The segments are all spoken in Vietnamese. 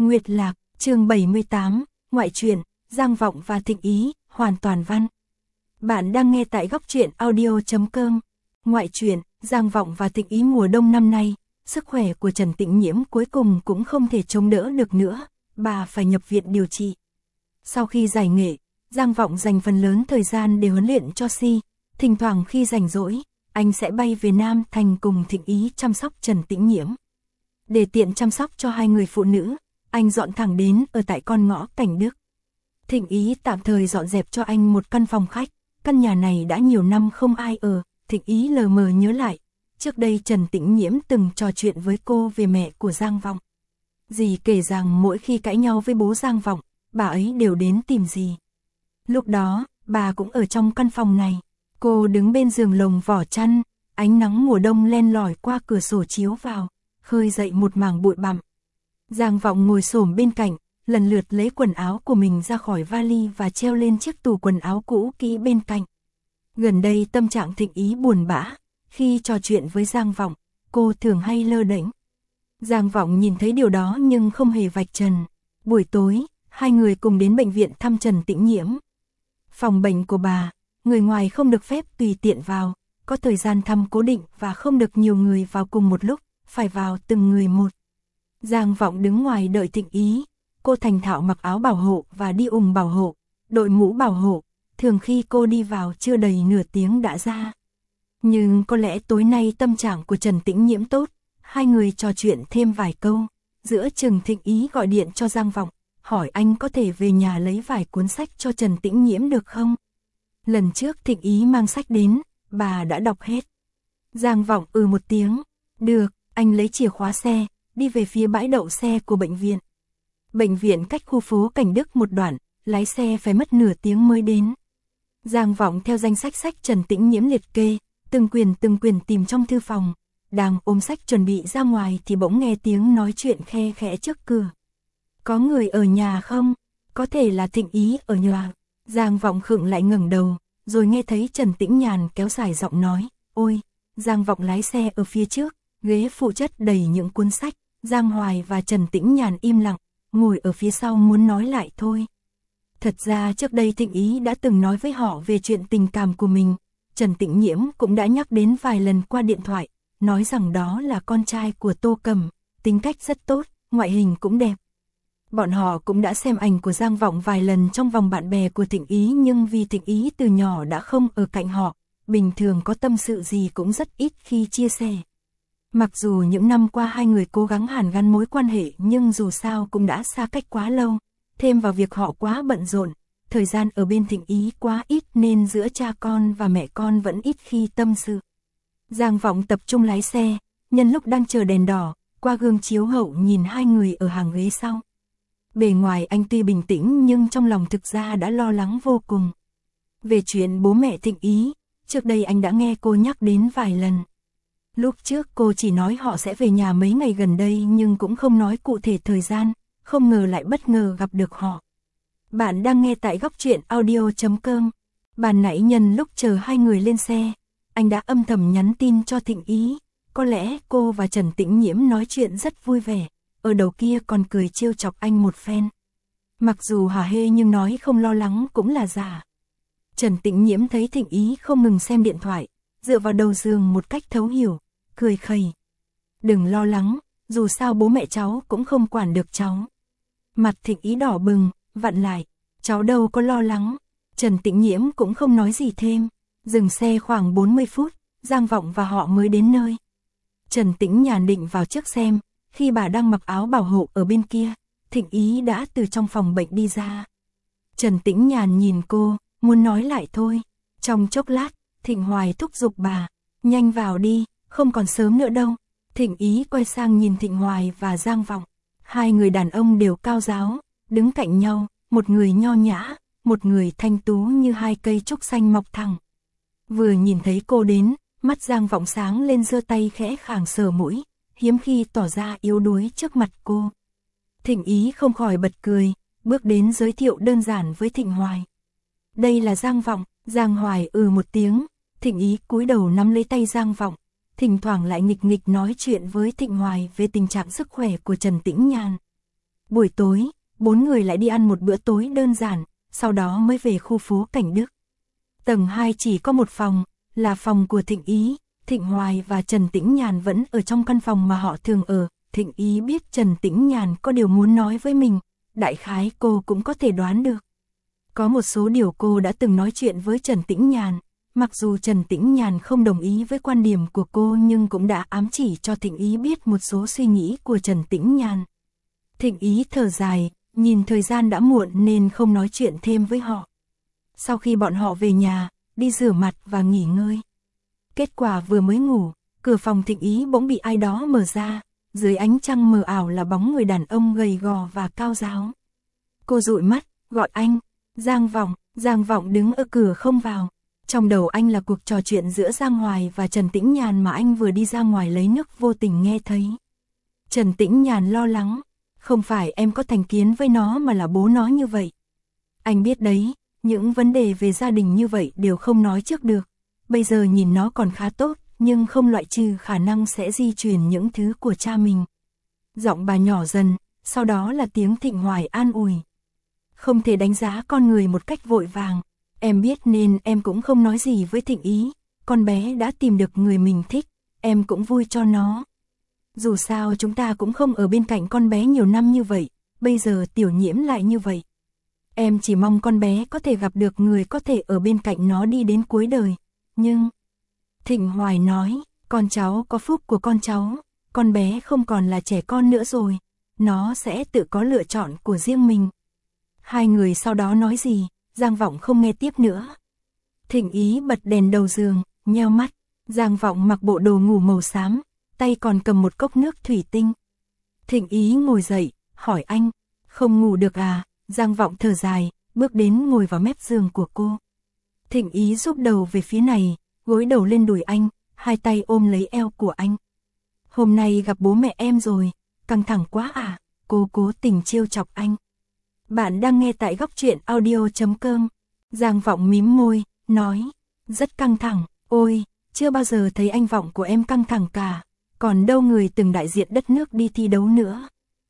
Nguyệt Lạc, chương 78, ngoại truyện, Giang Vọng và Thịnh Ý, hoàn toàn văn. Bạn đang nghe tại góc truyện audio.com. Ngoại truyện, Giang Vọng và Thịnh Ý mùa đông năm nay, sức khỏe của Trần Tĩnh Nhiễm cuối cùng cũng không thể chống đỡ được nữa, bà phải nhập viện điều trị. Sau khi giải nghệ, Giang Vọng dành phần lớn thời gian để huấn luyện cho Si, thỉnh thoảng khi rảnh rỗi, anh sẽ bay về Nam Thành cùng Thịnh Ý chăm sóc Trần Tĩnh Nhiễm. Để tiện chăm sóc cho hai người phụ nữ, anh dọn thẳng đến ở tại con ngõ Cảnh Đức. Thịnh Ý tạm thời dọn dẹp cho anh một căn phòng khách, căn nhà này đã nhiều năm không ai ở. Thịnh Ý lờ mờ nhớ lại, trước đây Trần Tĩnh Nhiễm từng trò chuyện với cô về mẹ của Giang Vọng. Dì kể rằng mỗi khi cãi nhau với bố Giang Vọng, bà ấy đều đến tìm dì. Lúc đó, bà cũng ở trong căn phòng này, cô đứng bên giường lồng vỏ chăn, ánh nắng mùa đông len lỏi qua cửa sổ chiếu vào, khơi dậy một mảng bụi bặm. Giang Vọng ngồi xổm bên cạnh, lần lượt lấy quần áo của mình ra khỏi vali và treo lên chiếc tủ quần áo cũ kỹ bên cạnh. Gần đây tâm trạng Thịnh Ý buồn bã, khi trò chuyện với Giang Vọng, cô thường hay lơ đễnh. Giang Vọng nhìn thấy điều đó nhưng không hề vạch trần. Buổi tối, hai người cùng đến bệnh viện thăm Trần Tĩnh Nhiễm. Phòng bệnh của bà, người ngoài không được phép tùy tiện vào, có thời gian thăm cố định và không được nhiều người vào cùng một lúc, phải vào từng người một. Giang Vọng đứng ngoài đợi Thịnh Ý, cô thành thạo mặc áo bảo hộ và đi ủng bảo hộ, đội mũ bảo hộ, thường khi cô đi vào chưa đầy nửa tiếng đã ra. Nhưng có lẽ tối nay tâm trạng của Trần Tĩnh Nhiễm tốt, hai người trò chuyện thêm vài câu, giữa chừng Thịnh Ý gọi điện cho Giang Vọng, hỏi anh có thể về nhà lấy vài cuốn sách cho Trần Tĩnh Nhiễm được không? Lần trước Thịnh Ý mang sách đến, bà đã đọc hết. Giang Vọng một tiếng, được, anh lấy chìa khóa xe, đi về phía bãi đậu xe của bệnh viện. Bệnh viện cách khu phố Cảnh Đức một đoạn, lái xe phải mất nửa tiếng mới đến. Giang Vọng theo danh sách sách Trần Tĩnh Nhiễm liệt kê, từng quyền tìm trong thư phòng, đang ôm sách chuẩn bị ra ngoài thì bỗng nghe tiếng nói chuyện khe khẽ trước cửa. Có người ở nhà không? Có thể là Thịnh Ý ở nhà. Giang Vọng khựng lại ngẩng đầu, rồi nghe thấy Trần Tĩnh Nhàn kéo dài giọng nói, ôi. Giang Vọng lái xe ở phía trước, ghế phụ chất đầy những cuốn sách, Giang Hoài và Trần Tĩnh Nhàn im lặng, ngồi ở phía sau muốn nói lại thôi. Thật ra trước đây Thịnh Ý đã từng nói với họ về chuyện tình cảm của mình, Trần Tĩnh Nhiễm cũng đã nhắc đến vài lần qua điện thoại, nói rằng đó là con trai của Tô Cầm, tính cách rất tốt, ngoại hình cũng đẹp. Bọn họ cũng đã xem ảnh của Giang Vọng vài lần trong vòng bạn bè của Thịnh Ý, nhưng vì Thịnh Ý từ nhỏ đã không ở cạnh họ, bình thường có tâm sự gì cũng rất ít khi chia sẻ. Mặc dù những năm qua hai người cố gắng hàn gắn mối quan hệ nhưng dù sao cũng đã xa cách quá lâu, thêm vào việc họ quá bận rộn, thời gian ở bên Thịnh Ý quá ít nên giữa cha con và mẹ con vẫn ít khi tâm sự. Giang Vọng tập trung lái xe, nhân lúc đang chờ đèn đỏ, qua gương chiếu hậu nhìn hai người ở hàng ghế sau. Bề ngoài anh tuy bình tĩnh nhưng trong lòng thực ra đã lo lắng vô cùng. Về chuyện bố mẹ Thịnh Ý, trước đây anh đã nghe cô nhắc đến vài lần. Lúc trước cô chỉ nói họ sẽ về nhà mấy ngày gần đây nhưng cũng không nói cụ thể thời gian, không ngờ lại bất ngờ gặp được họ. Bạn đang nghe tại góc truyện audio.com. Ban nãy nhân lúc chờ hai người lên xe, anh đã âm thầm nhắn tin cho Thịnh Ý, có lẽ cô và Trần Tĩnh Nhiễm nói chuyện rất vui vẻ, ở đầu kia còn cười trêu chọc anh một phen. Mặc dù hả hê nhưng nói không lo lắng cũng là giả. Trần Tĩnh Nhiễm thấy Thịnh Ý không ngừng xem điện thoại, dựa vào đầu giường một cách thấu hiểu, cười khẩy. Đừng lo lắng, dù sao bố mẹ cháu cũng không quản được cháu. Mặt Thịnh Ý đỏ bừng, vặn lại, cháu đâu có lo lắng. Trần Tĩnh Nhiễm cũng không nói gì thêm, dừng xe khoảng 40 phút, Giang Vọng và họ mới đến nơi. Trần Tĩnh Nhàn định vào trước xem, khi bà đang mặc áo bảo hộ ở bên kia, Thịnh Ý đã từ trong phòng bệnh đi ra. Trần Tĩnh Nhàn nhìn cô, muốn nói lại thôi. Trong chốc lát, Thịnh Hoài thúc giục bà, nhanh vào đi, không còn sớm nữa đâu. Thịnh Ý quay sang nhìn Thịnh Hoài và Giang Vọng. Hai người đàn ông đều cao ráo, đứng cạnh nhau, một người nho nhã, một người thanh tú như hai cây trúc xanh mọc thẳng. Vừa nhìn thấy cô đến, mắt Giang Vọng sáng lên, giơ tay khẽ khàng sờ mũi, hiếm khi tỏ ra yếu đuối trước mặt cô. Thịnh Ý không khỏi bật cười, bước đến giới thiệu đơn giản với Thịnh Hoài. Đây là Giang Vọng. Giang Hoài một tiếng, Thịnh Ý cúi đầu nắm lấy tay Giang Vọng, thỉnh thoảng lại nghịch nghịch nói chuyện với Thịnh Hoài về tình trạng sức khỏe của Trần Tĩnh Nhàn. Buổi tối, 4 người lại đi ăn một bữa tối đơn giản, sau đó mới về khu phố Cảnh Đức. Tầng 2 chỉ có một phòng, là phòng của Thịnh Ý. Thịnh Hoài và Trần Tĩnh Nhàn vẫn ở trong căn phòng mà họ thường ở. Thịnh Ý biết Trần Tĩnh Nhàn có điều muốn nói với mình, đại khái cô cũng có thể đoán được. Có một số điều cô đã từng nói chuyện với Trần Tĩnh Nhàn, mặc dù Trần Tĩnh Nhàn không đồng ý với quan điểm của cô nhưng cũng đã ám chỉ cho Thịnh Ý biết một số suy nghĩ của Trần Tĩnh Nhàn. Thịnh Ý thở dài, nhìn thời gian đã muộn nên không nói chuyện thêm với họ. Sau khi bọn họ về nhà, đi rửa mặt và nghỉ ngơi. Kết quả vừa mới ngủ, cửa phòng Thịnh Ý bỗng bị ai đó mở ra, dưới ánh trăng mờ ảo là bóng người đàn ông gầy gò và cao ráo. Cô dụi mắt, gọi anh, Giang Vọng đứng ở cửa không vào. Trong đầu anh là cuộc trò chuyện giữa Giang Hoài và Trần Tĩnh Nhàn mà anh vừa đi ra ngoài lấy nước vô tình nghe thấy. Trần Tĩnh Nhàn lo lắng, không phải em có thành kiến với nó mà là bố nó như vậy. Anh biết đấy, những vấn đề về gia đình như vậy đều không nói trước được. Bây giờ nhìn nó còn khá tốt, nhưng không loại trừ khả năng sẽ di truyền những thứ của cha mình. Giọng bà nhỏ dần, sau đó là tiếng Thịnh Hoài an ủi. Không thể đánh giá con người một cách vội vàng. Em biết nên em cũng không nói gì với Thịnh Ý. Con bé đã tìm được người mình thích, em cũng vui cho nó. Dù sao chúng ta cũng không ở bên cạnh con bé nhiều năm như vậy, bây giờ Tiểu Nhiễm lại như vậy. Em chỉ mong con bé có thể gặp được người có thể ở bên cạnh nó đi đến cuối đời. Nhưng, Thịnh Hoài nói, con cháu có phúc của con cháu, con bé không còn là trẻ con nữa rồi, nó sẽ tự có lựa chọn của riêng mình. Hai người sau đó nói gì, Giang Vọng không nghe tiếp nữa. Thịnh Ý bật đèn đầu giường, nheo mắt, Giang Vọng mặc bộ đồ ngủ màu xám, tay còn cầm một cốc nước thủy tinh. Thịnh Ý ngồi dậy, hỏi anh, không ngủ được à? Giang Vọng thở dài, bước đến ngồi vào mép giường của cô. Thịnh Ý giúp đầu về phía này, gối đầu lên đùi anh, hai tay ôm lấy eo của anh. Hôm nay gặp bố mẹ em rồi, căng thẳng quá à? Cô cố tình trêu chọc anh. Bạn đang nghe tại Góc Truyện Audio.com. Giang Vọng mím môi, nói, rất căng thẳng, ôi, chưa bao giờ thấy anh Vọng của em căng thẳng cả, còn đâu người từng đại diện đất nước đi thi đấu nữa.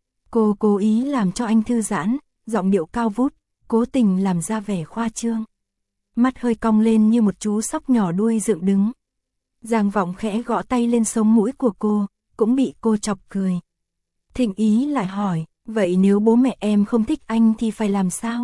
Cô cố ý làm cho anh thư giãn, giọng điệu cao vút, cố tình làm ra vẻ khoa trương. Mắt hơi cong lên như một chú sóc nhỏ đuôi dựng đứng. Giang Vọng khẽ gõ tay lên sống mũi của cô, cũng bị cô chọc cười. Thịnh Ý lại hỏi, vậy nếu bố mẹ em không thích anh thì phải làm sao?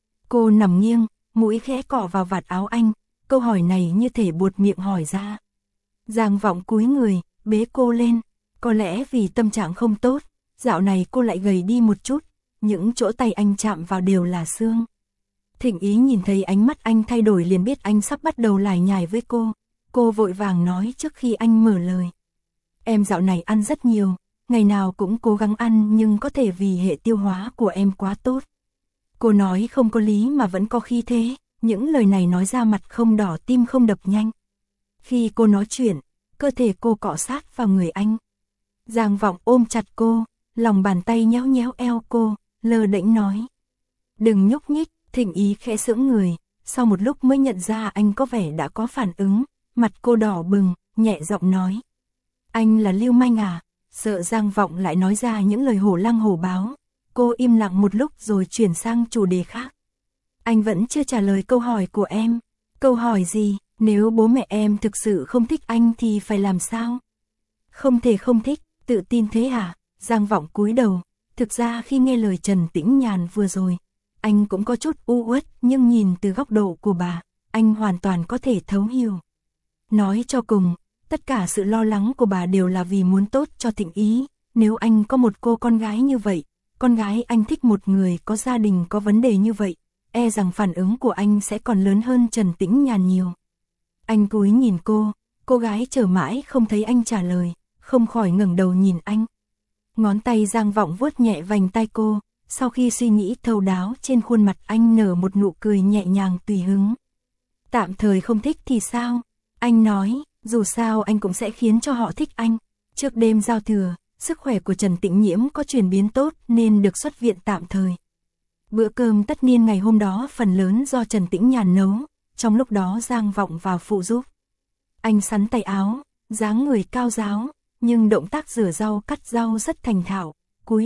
Cô nằm nghiêng, mũi khẽ cọ vào vạt áo anh, câu hỏi này như thể buột miệng hỏi ra. Giang Vọng cúi người, bế cô lên, có lẽ vì tâm trạng không tốt, dạo này cô lại gầy đi một chút, những chỗ tay anh chạm vào đều là xương. Thịnh Ý nhìn thấy ánh mắt anh thay đổi liền biết anh sắp bắt đầu lải nhải với cô vội vàng nói trước khi anh mở lời. Em dạo này ăn rất nhiều, ngày nào cũng cố gắng ăn nhưng có thể vì hệ tiêu hóa của em quá tốt. Cô nói không có lý mà vẫn có khí thế, những lời này nói ra mặt không đỏ tim không đập nhanh. Khi cô nói chuyện, cơ thể cô cọ sát vào người anh. Giang Vọng ôm chặt cô, lòng bàn tay nhéo nhéo eo cô, lơ đễnh nói. Đừng nhúc nhích. Thịnh Ý khẽ sững người, sau một lúc mới nhận ra anh có vẻ đã có phản ứng, mặt cô đỏ bừng, nhẹ giọng nói. Anh là lưu manh à? Sợ Giang Vọng lại nói ra những lời hổ lăng hổ báo. Cô im lặng một lúc rồi chuyển sang chủ đề khác. Anh vẫn chưa trả lời câu hỏi của em. Câu hỏi gì? Nếu bố mẹ em thực sự không thích anh thì phải làm sao? Không thể không thích, tự tin thế à? Giang Vọng cúi đầu. Thực ra khi nghe lời Trần Tĩnh Nhàn vừa rồi, anh cũng có chút u uất, nhưng nhìn từ góc độ của bà, anh hoàn toàn có thể thấu hiểu. Nói cho cùng, tất cả sự lo lắng của bà đều là vì muốn tốt cho Thịnh Ý. Nếu anh có một cô con gái như vậy, con gái anh thích một người có gia đình có vấn đề như vậy, e rằng phản ứng của anh sẽ còn lớn hơn Trần Tĩnh Nhàn nhiều. Anh cúi nhìn cô gái chờ mãi không thấy anh trả lời, không khỏi ngẩng đầu nhìn anh. Ngón tay Giang Vọng vuốt nhẹ vành tai cô. Sau khi suy nghĩ thấu đáo, trên khuôn mặt anh nở một nụ cười nhẹ nhàng tùy hứng. Tạm thời không thích thì sao? Anh nói, dù sao anh cũng sẽ khiến cho họ thích anh. Trước đêm giao thừa, sức khỏe của Trần Tĩnh Nhiễm có chuyển biến tốt nên được xuất viện tạm thời. Bữa cơm tất niên ngày hôm đó phần lớn do Trần Tĩnh Nhàn nấu, trong lúc đó Giang Vọng vào phụ giúp. Anh xắn tay áo, dáng người cao ráo, nhưng động tác rửa rau cắt rau rất thành thạo, cúi đầu,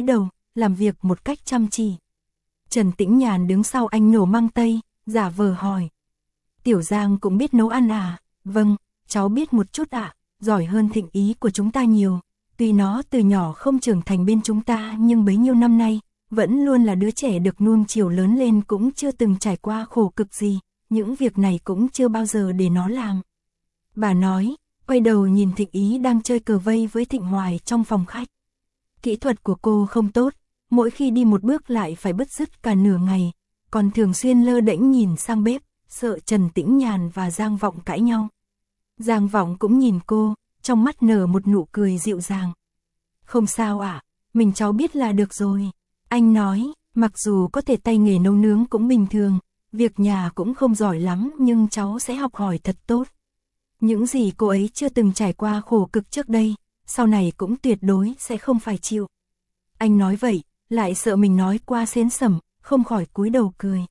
làm việc một cách chăm chỉ. Trần Tĩnh Nhàn đứng sau anh nổ măng tây, giả vờ hỏi. Tiểu Giang cũng biết nấu ăn à? Vâng, cháu biết một chút ạ, giỏi hơn Thịnh Ý của chúng ta nhiều. Tuy nó từ nhỏ không trưởng thành bên chúng ta nhưng bấy nhiêu năm nay, vẫn luôn là đứa trẻ được nuông chiều lớn lên, cũng chưa từng trải qua khổ cực gì, những việc này cũng chưa bao giờ để nó làm. Bà nói, quay đầu nhìn Thịnh Ý đang chơi cờ vây với Thịnh Hoài trong phòng khách. Kỹ thuật của cô không tốt, mỗi khi đi một bước lại phải bứt rứt cả nửa ngày, còn thường xuyên lơ đễnh nhìn sang bếp, sợ Trần Tĩnh Nhàn và Giang Vọng cãi nhau. Giang Vọng cũng nhìn cô, trong mắt nở một nụ cười dịu dàng. Không sao ạ, mình cháu biết là được rồi. Anh nói, mặc dù có thể tay nghề nấu nướng cũng bình thường, việc nhà cũng không giỏi lắm nhưng cháu sẽ học hỏi thật tốt. Những gì cô ấy chưa từng trải qua khổ cực trước đây, sau này cũng tuyệt đối sẽ không phải chịu. Anh nói vậy, lại sợ mình nói qua xến xẩm, không khỏi cúi đầu cười.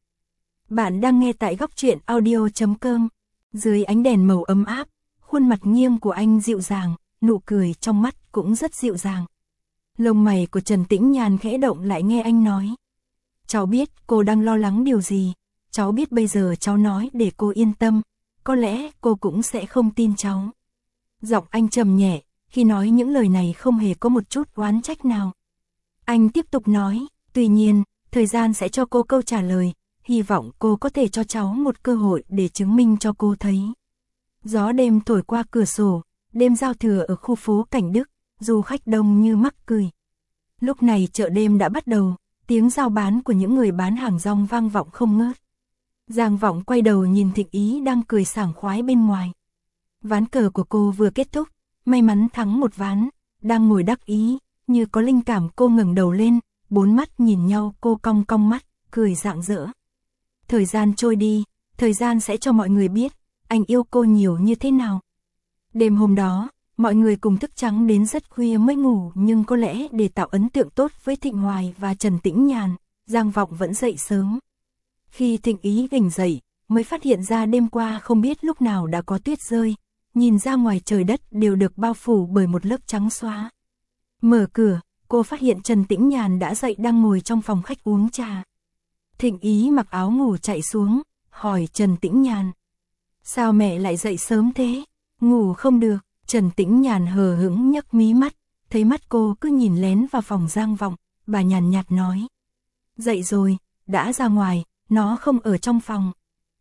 Bạn đang nghe tại góc truyện audio.com. Dưới ánh đèn màu ấm áp, khuôn mặt nghiêng của anh dịu dàng, nụ cười trong mắt cũng rất dịu dàng. Lông mày của Trần Tĩnh Nhàn khẽ động lại nghe anh nói. Cháu biết cô đang lo lắng điều gì, cháu biết bây giờ cháu nói để cô yên tâm, có lẽ cô cũng sẽ không tin cháu. Giọng anh trầm nhẹ, khi nói những lời này không hề có một chút oán trách nào. Anh tiếp tục nói, tuy nhiên, thời gian sẽ cho cô câu trả lời, hy vọng cô có thể cho cháu một cơ hội để chứng minh cho cô thấy. Gió đêm thổi qua cửa sổ, đêm giao thừa ở khu phố Cảnh Đức, du khách đông như mắc cười. Lúc này chợ đêm đã bắt đầu, tiếng giao bán của những người bán hàng rong vang vọng không ngớt. Giang Vọng quay đầu nhìn Thịnh Ý đang cười sảng khoái bên ngoài. Ván cờ của cô vừa kết thúc, may mắn thắng một ván, đang ngồi đắc ý, như có linh cảm cô ngẩng đầu lên, bốn mắt nhìn nhau, cô cong cong mắt, cười rạng rỡ. Thời gian trôi đi, thời gian sẽ cho mọi người biết, anh yêu cô nhiều như thế nào. Đêm hôm đó, mọi người cùng thức trắng đến rất khuya mới ngủ, nhưng có lẽ để tạo ấn tượng tốt với Thịnh Hoài và Trần Tĩnh Nhàn, Giang Vọng vẫn dậy sớm. Khi Thịnh Ý tỉnh dậy, mới phát hiện ra đêm qua không biết lúc nào đã có tuyết rơi, nhìn ra ngoài trời đất đều được bao phủ bởi một lớp trắng xóa. Mở cửa, cô phát hiện Trần Tĩnh Nhàn đã dậy đang ngồi trong phòng khách uống trà. Thịnh Ý mặc áo ngủ chạy xuống, hỏi Trần Tĩnh Nhàn. Sao mẹ lại dậy sớm thế? Ngủ không được. Trần Tĩnh Nhàn hờ hững nhấc mí mắt, thấy mắt cô cứ nhìn lén vào phòng Giang Vọng, bà nhàn nhạt nói. Dậy rồi, đã ra ngoài, nó không ở trong phòng.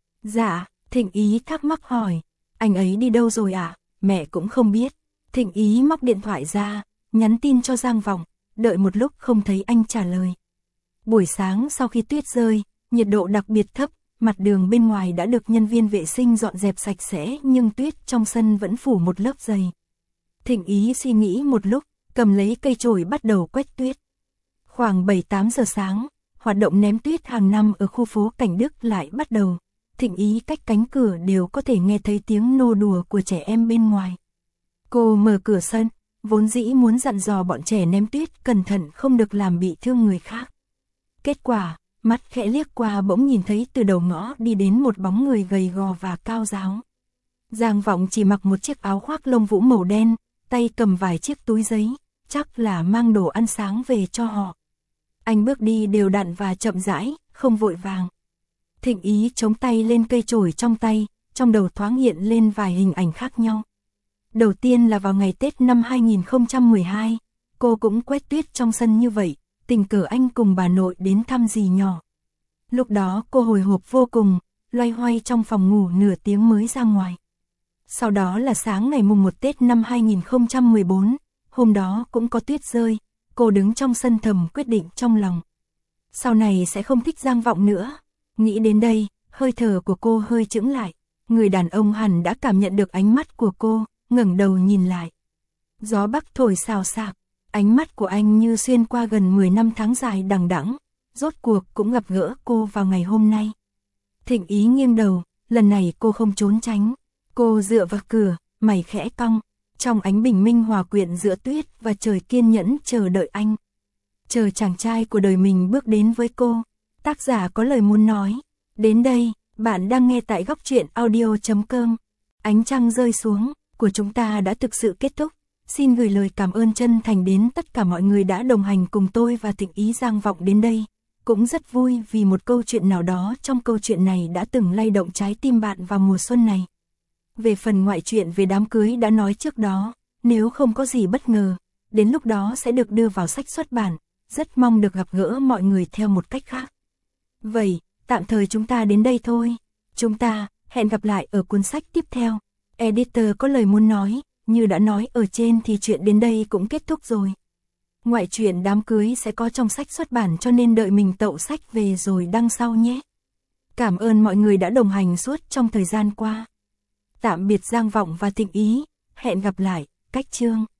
Dạ, Thịnh Ý thắc mắc hỏi, anh ấy đi đâu rồi ạ? Mẹ cũng không biết. Thịnh Ý móc điện thoại ra, nhắn tin cho Giang Vọng, đợi một lúc không thấy anh trả lời. Buổi sáng sau khi tuyết rơi, nhiệt độ đặc biệt thấp, mặt đường bên ngoài đã được nhân viên vệ sinh dọn dẹp sạch sẽ nhưng tuyết trong sân vẫn phủ một lớp dày. Thịnh Ý suy nghĩ một lúc, cầm lấy cây chổi bắt đầu quét tuyết. Khoảng 7-8 giờ sáng, hoạt động ném tuyết hàng năm ở khu phố Cảnh Đức lại bắt đầu. Thịnh Ý cách cánh cửa đều có thể nghe thấy tiếng nô đùa của trẻ em bên ngoài. Cô mở cửa sân, vốn dĩ muốn dặn dò bọn trẻ ném tuyết cẩn thận không được làm bị thương người khác. Kết quả, mắt khẽ liếc qua bỗng nhìn thấy từ đầu ngõ đi đến một bóng người gầy gò và cao ráo. Giang Vọng chỉ mặc một chiếc áo khoác lông vũ màu đen, tay cầm vài chiếc túi giấy, chắc là mang đồ ăn sáng về cho họ. Anh bước đi đều đặn và chậm rãi, không vội vàng. Thịnh Ý chống tay lên cây chổi trong tay, trong đầu thoáng hiện lên vài hình ảnh khác nhau. Đầu tiên là vào ngày Tết năm 2012, cô cũng quét tuyết trong sân như vậy, tình cờ anh cùng bà nội đến thăm dì nhỏ. Lúc đó cô hồi hộp vô cùng, loay hoay trong phòng ngủ nửa tiếng mới ra ngoài. Sau đó là sáng ngày mùng 1 Tết năm 2014, hôm đó cũng có tuyết rơi, cô đứng trong sân thầm quyết định trong lòng. Sau này sẽ không thích Giang Vọng nữa. Nghĩ đến đây, hơi thở của cô hơi chững lại. Người đàn ông hẳn đã cảm nhận được ánh mắt của cô, ngẩng đầu nhìn lại. Gió bắc thổi xào xạc, ánh mắt của anh như xuyên qua gần 10 năm tháng dài đằng đẵng, rốt cuộc cũng gặp gỡ cô vào ngày hôm nay. Thịnh Ý nghiêng đầu, lần này cô không trốn tránh. Cô dựa vào cửa, mày khẽ cong, trong ánh bình minh hòa quyện giữa tuyết và trời kiên nhẫn chờ đợi anh. Chờ chàng trai của đời mình bước đến với cô. Tác giả có lời muốn nói. Đến đây, bạn đang nghe tại góc truyện audio.com. Ánh trăng rơi xuống, của chúng ta đã thực sự kết thúc. Xin gửi lời cảm ơn chân thành đến tất cả mọi người đã đồng hành cùng tôi và Thịnh Ý Giang Vọng đến đây. Cũng rất vui vì một câu chuyện nào đó trong câu chuyện này đã từng lay động trái tim bạn vào mùa xuân này. Về phần ngoại truyện về đám cưới đã nói trước đó, nếu không có gì bất ngờ, đến lúc đó sẽ được đưa vào sách xuất bản, rất mong được gặp gỡ mọi người theo một cách khác. Vậy, tạm thời chúng ta đến đây thôi. Chúng ta hẹn gặp lại ở cuốn sách tiếp theo. Editor có lời muốn nói, như đã nói ở trên thì chuyện đến đây cũng kết thúc rồi. Ngoại truyện đám cưới sẽ có trong sách xuất bản cho nên đợi mình tậu sách về rồi đăng sau nhé. Cảm ơn mọi người đã đồng hành suốt trong thời gian qua. Tạm biệt Giang Vọng và Thịnh Ý, hẹn gặp lại, cách chương.